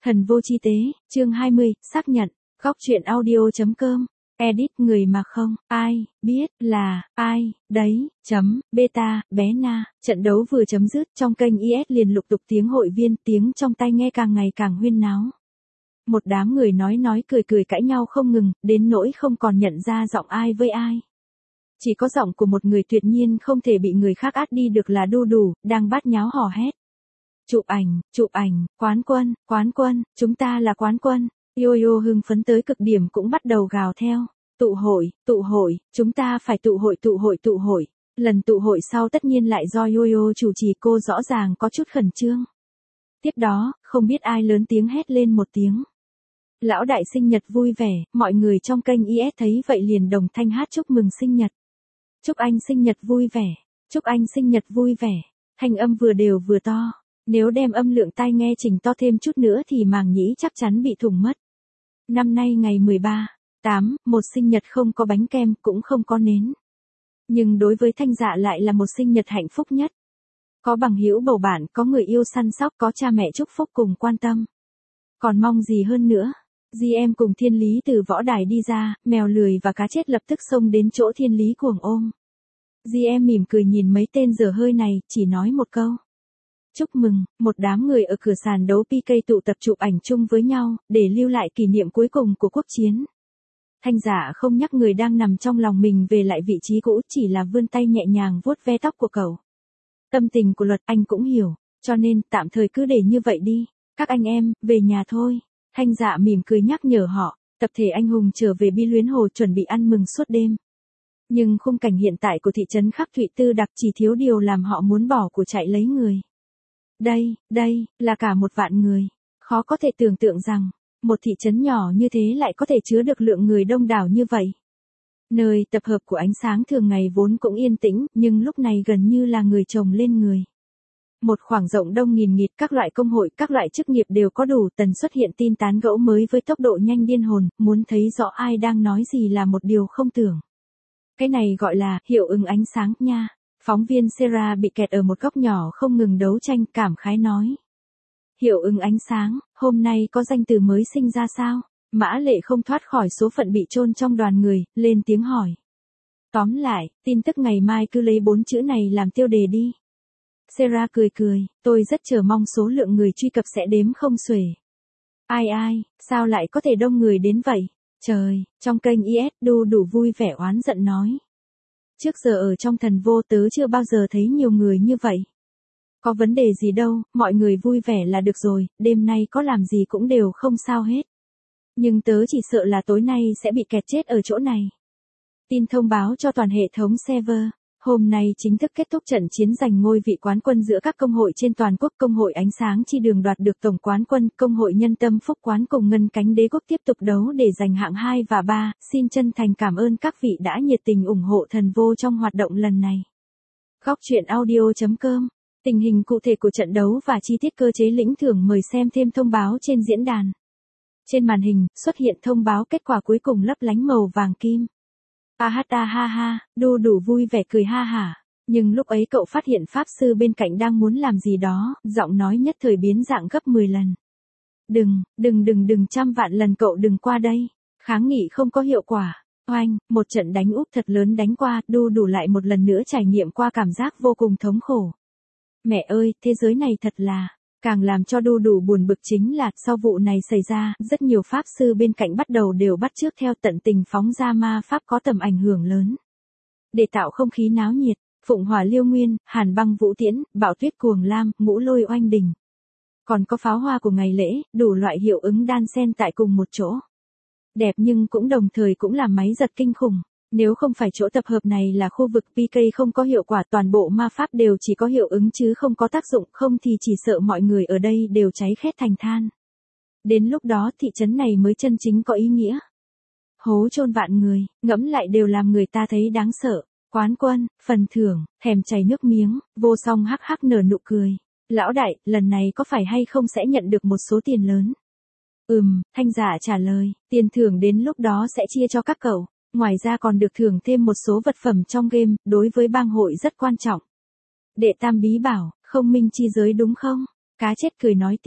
Thần vô chi tế, chương 20, xác nhận, góc truyện audio.com, edit người mà không, ai, biết, là, ai, đấy, beta, bé na, trận đấu vừa chấm dứt trong kênh IS liền lục tục tiếng hội viên tiếng trong tai nghe càng ngày càng huyên náo. Một đám người nói cười cãi nhau không ngừng, đến nỗi không còn nhận ra giọng ai với ai. Chỉ có giọng của một người tuyệt nhiên không thể bị người khác át đi được là Đu Đủ, đang bát nháo hò hét. Chụp ảnh, quán quân, chúng ta là quán quân. Yo-yo hưng phấn tới cực điểm cũng bắt đầu gào theo. Tụ hội, chúng ta phải tụ hội. Lần tụ hội sau tất nhiên lại do Yo-yo chủ trì, cô rõ ràng có chút khẩn trương. Tiếp đó, không biết ai lớn tiếng hét lên một tiếng. Lão đại sinh nhật vui vẻ, mọi người trong kênh IS thấy vậy liền đồng thanh hát chúc mừng sinh nhật. Chúc anh sinh nhật vui vẻ, chúc anh sinh nhật vui vẻ. Thanh âm vừa đều vừa to. Nếu đem âm lượng tai nghe chỉnh to thêm chút nữa thì màng nhĩ chắc chắn bị thủng mất. Năm nay ngày 13/8, một sinh nhật không có bánh kem cũng không có nến. Nhưng đối với Thanh Dạ lại là một sinh nhật hạnh phúc nhất. Có bằng hữu bầu bạn, có người yêu săn sóc, có cha mẹ chúc phúc cùng quan tâm. Còn mong gì hơn nữa? GM cùng Thiên Lý từ võ đài đi ra, mèo lười và cá chết lập tức xông đến chỗ Thiên Lý cuồng ôm. GM mỉm cười nhìn mấy tên dở hơi này, chỉ nói một câu. Chúc mừng, một đám người ở cửa sàn đấu PK tụ tập chụp ảnh chung với nhau, để lưu lại kỷ niệm cuối cùng của quốc chiến. Thanh Dạ không nhắc người đang nằm trong lòng mình về lại vị trí cũ, chỉ là vươn tay nhẹ nhàng vuốt ve tóc của cậu. Tâm tình của Luật anh cũng hiểu, cho nên tạm thời cứ để như vậy đi. Các anh em, về nhà thôi. Thanh Dạ mỉm cười nhắc nhở họ, tập thể anh hùng trở về Bi Luyến Hồ chuẩn bị ăn mừng suốt đêm. Nhưng khung cảnh hiện tại của thị trấn Khắc Thụy Tư đặc chỉ thiếu điều làm họ muốn bỏ của chạy lấy người. Đây, là cả 1.000.000 người. Khó có thể tưởng tượng rằng, một thị trấn nhỏ như thế lại có thể chứa được lượng người đông đảo như vậy. Nơi tập hợp của ánh sáng thường ngày vốn cũng yên tĩnh, nhưng lúc này gần như là người chồng lên người. Một khoảng rộng đông nghìn nghịt, các loại công hội, các loại chức nghiệp đều có đủ, tần xuất hiện tin tán gẫu mới với tốc độ nhanh điên hồn, muốn thấy rõ ai đang nói gì là một điều không tưởng. Cái này gọi là hiệu ứng ánh sáng nha. Phóng viên Sarah bị kẹt ở một góc nhỏ không ngừng đấu tranh, cảm khái nói. Hiệu ứng ánh sáng, hôm nay có danh từ mới sinh ra sao? Mã Lệ không thoát khỏi số phận bị chôn trong đoàn người, lên tiếng hỏi. Tóm lại, tin tức ngày mai cứ lấy 4 chữ này làm tiêu đề đi. Sarah cười, tôi rất chờ mong số lượng người truy cập sẽ đếm không xuể. Ai, sao lại có thể đông người đến vậy? Trời, trong kênh IS, Đu Đủ vui vẻ oán giận nói. Trước giờ ở trong thần vô tớ chưa bao giờ thấy nhiều người như vậy. Có vấn đề gì đâu, mọi người vui vẻ là được rồi, đêm nay có làm gì cũng đều không sao hết. Nhưng tớ chỉ sợ là tối nay sẽ bị kẹt chết ở chỗ này. Tin thông báo cho toàn hệ thống server. Hôm nay chính thức kết thúc trận chiến giành ngôi vị quán quân giữa các công hội trên toàn quốc. Công hội Ánh Sáng Chi Đường đoạt được tổng quán quân, công hội Nhân Tâm Phúc Quán cùng Ngân Cánh Đế Quốc tiếp tục đấu để giành hạng 2 và 3. Xin chân thành cảm ơn các vị đã nhiệt tình ủng hộ thần vô trong hoạt động lần này. Góc truyện audio.com. Tình hình cụ thể của trận đấu và chi tiết cơ chế lĩnh thưởng mời xem thêm thông báo trên diễn đàn. Trên màn hình, xuất hiện thông báo kết quả cuối cùng lấp lánh màu vàng kim. Ha, Đu Đủ vui vẻ cười ha hả. Nhưng lúc ấy cậu phát hiện pháp sư bên cạnh đang muốn làm gì đó, giọng nói nhất thời biến dạng gấp 10 lần. Đừng 100.000 lần cậu đừng qua đây. Kháng nghị không có hiệu quả. Oanh, một trận đánh úp thật lớn đánh qua, Đu Đủ lại một lần nữa trải nghiệm qua cảm giác vô cùng thống khổ. Mẹ ơi, thế giới này thật là... Càng làm cho Đu Đủ buồn bực chính là, sau vụ này xảy ra, rất nhiều pháp sư bên cạnh bắt đầu đều bắt chước theo tận tình phóng ra ma pháp có tầm ảnh hưởng lớn. Để tạo không khí náo nhiệt, Phụng Hỏa Liêu Nguyên, Hàn Băng Vũ Tiễn, Bạo Tuyết Cuồng Lam, Ngũ Lôi Oanh Đình. Còn có pháo hoa của ngày lễ, đủ loại hiệu ứng đan xen tại cùng một chỗ. Đẹp nhưng cũng đồng thời cũng là máy giật kinh khủng. Nếu không phải chỗ tập hợp này là khu vực PK không có hiệu quả, toàn bộ ma pháp đều chỉ có hiệu ứng chứ không có tác dụng, không thì chỉ sợ mọi người ở đây đều cháy khét thành than. Đến lúc đó thị trấn này mới chân chính có ý nghĩa. Hố chôn vạn người, ngẫm lại đều làm người ta thấy đáng sợ. Quán quân, phần thưởng, thèm chảy nước miếng, Vô Song hắc nở nụ cười. Lão đại, lần này có phải hay không sẽ nhận được một số tiền lớn? Thanh Dạ trả lời, tiền thưởng đến lúc đó sẽ chia cho các cậu. Ngoài ra còn được thưởng thêm một số vật phẩm trong game, đối với bang hội rất quan trọng. Đệ Tam bí bảo, không minh chi giới đúng không? Cá chết cười nói tiếp,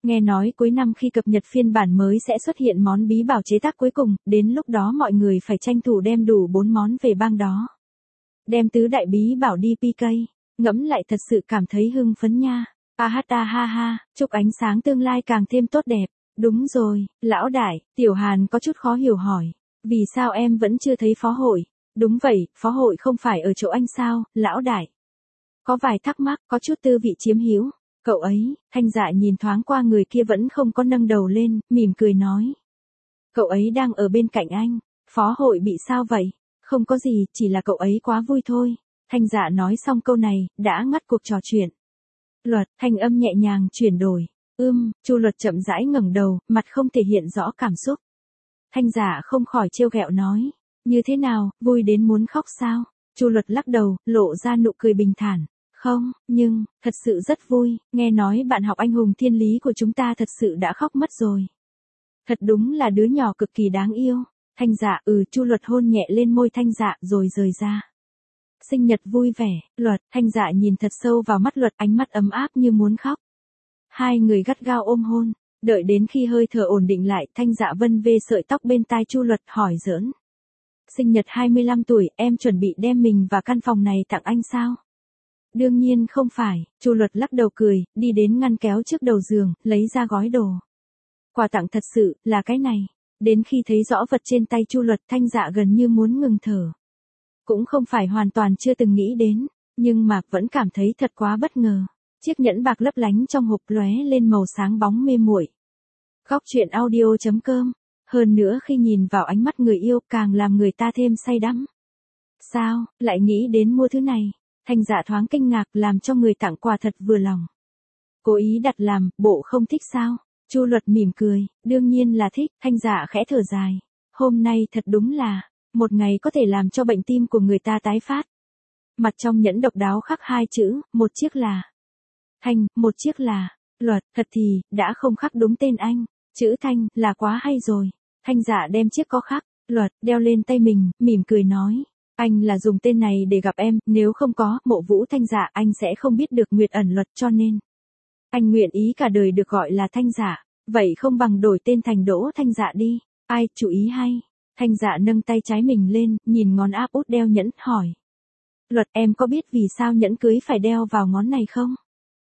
Nghe nói cuối năm khi cập nhật phiên bản mới sẽ xuất hiện món bí bảo chế tác cuối cùng, đến lúc đó mọi người phải tranh thủ đem đủ 4 món về bang đó. Đem tứ đại bí bảo đi PK, ngẫm lại thật sự cảm thấy hưng phấn nha. Ha ha ha, chúc ánh sáng tương lai càng thêm tốt đẹp. Đúng rồi, lão đại, Tiểu Hàn có chút khó hiểu hỏi. Vì sao em vẫn chưa thấy phó hội? Đúng vậy, phó hội không phải ở chỗ anh sao, lão đại. Có vài thắc mắc, có chút tư vị chiếm hữu. Cậu ấy, Thanh Dạ nhìn thoáng qua người kia vẫn không có nâng đầu lên, mỉm cười nói. Cậu ấy đang ở bên cạnh anh. Phó hội bị sao vậy? Không có gì, chỉ là cậu ấy quá vui thôi. Thanh Dạ nói xong câu này, đã ngắt cuộc trò chuyện. Luật, thanh âm nhẹ nhàng chuyển đổi. Chu Luật chậm rãi ngẩng đầu, mặt không thể hiện rõ cảm xúc. Thanh Dạ không khỏi trêu ghẹo nói. Như thế nào, vui đến muốn khóc sao? Chu Luật lắc đầu, lộ ra nụ cười bình thản. Không, nhưng, thật sự rất vui, nghe nói bạn học anh hùng thiên lý của chúng ta thật sự đã khóc mất rồi. Thật đúng là đứa nhỏ cực kỳ đáng yêu. Thanh Dạ, Chu Luật hôn nhẹ lên môi Thanh Dạ rồi rời ra. Sinh nhật vui vẻ, Luật, Thanh Dạ nhìn thật sâu vào mắt Luật, ánh mắt ấm áp như muốn khóc. Hai người gắt gao ôm hôn, đợi đến khi hơi thở ổn định lại, Thanh Dạ vân vê sợi tóc bên tai Chu Luật hỏi giỡn. Sinh nhật 25 tuổi, em chuẩn bị đem mình và căn phòng này tặng anh sao? Đương nhiên không phải, Chu Luật lắc đầu cười, đi đến ngăn kéo trước đầu giường, lấy ra gói đồ. Quà tặng thật sự, là cái này. Đến khi thấy rõ vật trên tay Chu Luật, Thanh Dạ gần như muốn ngừng thở. Cũng không phải hoàn toàn chưa từng nghĩ đến, nhưng mà vẫn cảm thấy thật quá bất ngờ. Chiếc nhẫn bạc lấp lánh trong hộp lóe lên màu sáng bóng mê muội. Góc truyện audio.com. Hơn nữa khi nhìn vào ánh mắt người yêu càng làm người ta thêm say đắm. Sao, lại nghĩ đến mua thứ này? Thanh Dạ thoáng kinh ngạc làm cho người tặng quà thật vừa lòng. Cố ý đặt làm, bộ không thích sao? Chu Luật mỉm cười, đương nhiên là thích. Thanh Dạ khẽ thở dài. Hôm nay thật đúng là, một ngày có thể làm cho bệnh tim của người ta tái phát. Mặt trong nhẫn độc đáo khắc hai chữ, một chiếc là Thanh, một chiếc là Luật, thật thì, đã không khắc đúng tên anh. Chữ Thanh, là quá hay rồi. Thanh Dạ đem chiếc có khắc, Luật, đeo lên tay mình, mỉm cười nói. Anh là dùng tên này để gặp em, nếu không có, Mộ Vũ Thanh Dạ anh sẽ không biết được Nguyệt ẩn Luật cho nên. Anh nguyện ý cả đời được gọi là Thanh Dạ, vậy không bằng đổi tên thành Đỗ Thanh Dạ đi. Ai, chủ ý hay. Thanh Dạ nâng tay trái mình lên, nhìn ngón áp út đeo nhẫn, hỏi. Luật, em có biết vì sao nhẫn cưới phải đeo vào ngón này không?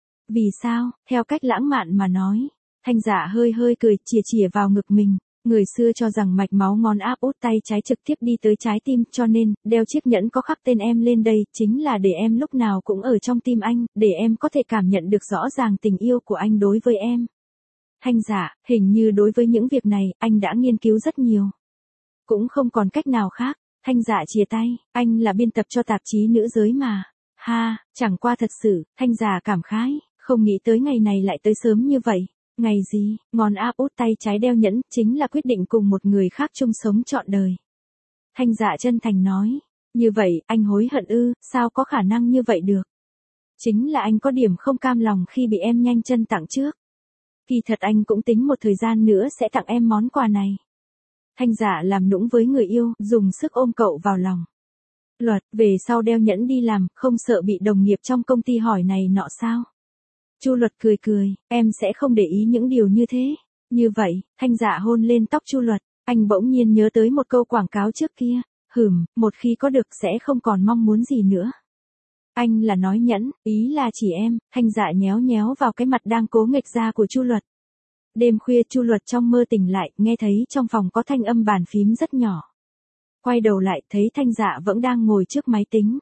Vì sao, theo cách lãng mạn mà nói. Thanh Dạ hơi hơi cười, chìa vào ngực mình. Người xưa cho rằng mạch máu ngón áp út tay trái trực tiếp đi tới trái tim, cho nên, đeo chiếc nhẫn có khắc tên em lên đây, chính là để em lúc nào cũng ở trong tim anh, để em có thể cảm nhận được rõ ràng tình yêu của anh đối với em. Thanh Dạ, hình như đối với những việc này, anh đã nghiên cứu rất nhiều. Cũng không còn cách nào khác. Thanh Dạ chìa tay, anh là biên tập cho tạp chí nữ giới mà. Ha, chẳng qua thật sự, Thanh Dạ cảm khái, không nghĩ tới ngày này lại tới sớm như vậy. Ngày gì, ngón áp út tay trái đeo nhẫn, chính là quyết định cùng một người khác chung sống trọn đời. Thanh Dạ chân thành nói, như vậy, anh hối hận ư, sao có khả năng như vậy được? Chính là anh có điểm không cam lòng khi bị em nhanh chân tặng trước. Kỳ thật anh cũng tính một thời gian nữa sẽ tặng em món quà này. Thanh Dạ làm nũng với người yêu, dùng sức ôm cậu vào lòng. Luật, về sau đeo nhẫn đi làm, không sợ bị đồng nghiệp trong công ty hỏi này nọ sao? Chu Luật cười, em sẽ không để ý những điều như thế. Như vậy, Thanh Dạ hôn lên tóc Chu Luật, anh bỗng nhiên nhớ tới một câu quảng cáo trước kia. Một khi có được sẽ không còn mong muốn gì nữa. Anh là nói nhẫn, ý là chỉ em. Thanh Dạ nhéo vào cái mặt đang cố nghịch ra của Chu Luật. Đêm khuya Chu Luật trong mơ tỉnh lại, nghe thấy trong phòng có thanh âm bàn phím rất nhỏ. Quay đầu lại, thấy Thanh Dạ vẫn đang ngồi trước máy tính.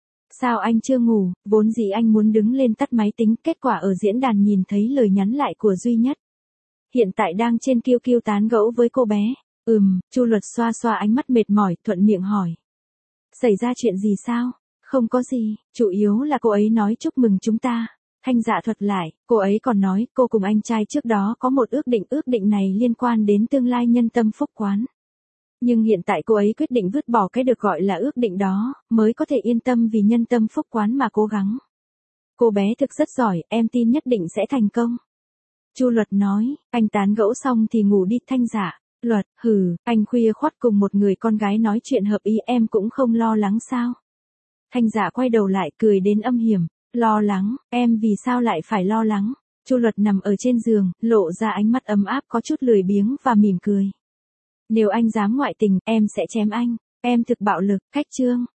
Sao anh chưa ngủ? Vốn dĩ anh muốn đứng lên tắt máy tính, kết quả ở diễn đàn nhìn thấy lời nhắn lại của Duy Nhất. Hiện tại đang trên QQ tán gẫu với cô bé. Chu Luật xoa ánh mắt mệt mỏi, thuận miệng hỏi. Xảy ra chuyện gì sao? Không có gì, chủ yếu là cô ấy nói chúc mừng chúng ta. Thanh Dạ thuật lại, cô ấy còn nói cô cùng anh trai trước đó có một ước định này liên quan đến tương lai nhân tâm phúc quán. Nhưng hiện tại cô ấy quyết định vứt bỏ cái được gọi là ước định đó, mới có thể yên tâm vì nhân tâm phúc quán mà cố gắng. Cô bé thực rất giỏi, em tin nhất định sẽ thành công. Chu Luật nói, anh tán gẫu xong thì ngủ đi. Thanh Dạ, Luật, anh khuya khoắt cùng một người con gái nói chuyện hợp ý em cũng không lo lắng sao? Thanh Dạ quay đầu lại cười đến âm hiểm, lo lắng, em vì sao lại phải lo lắng? Chu Luật nằm ở trên giường, lộ ra ánh mắt ấm áp có chút lười biếng và mỉm cười. Nếu anh dám ngoại tình, em sẽ chém anh. Em thực bạo lực, Khách Trương.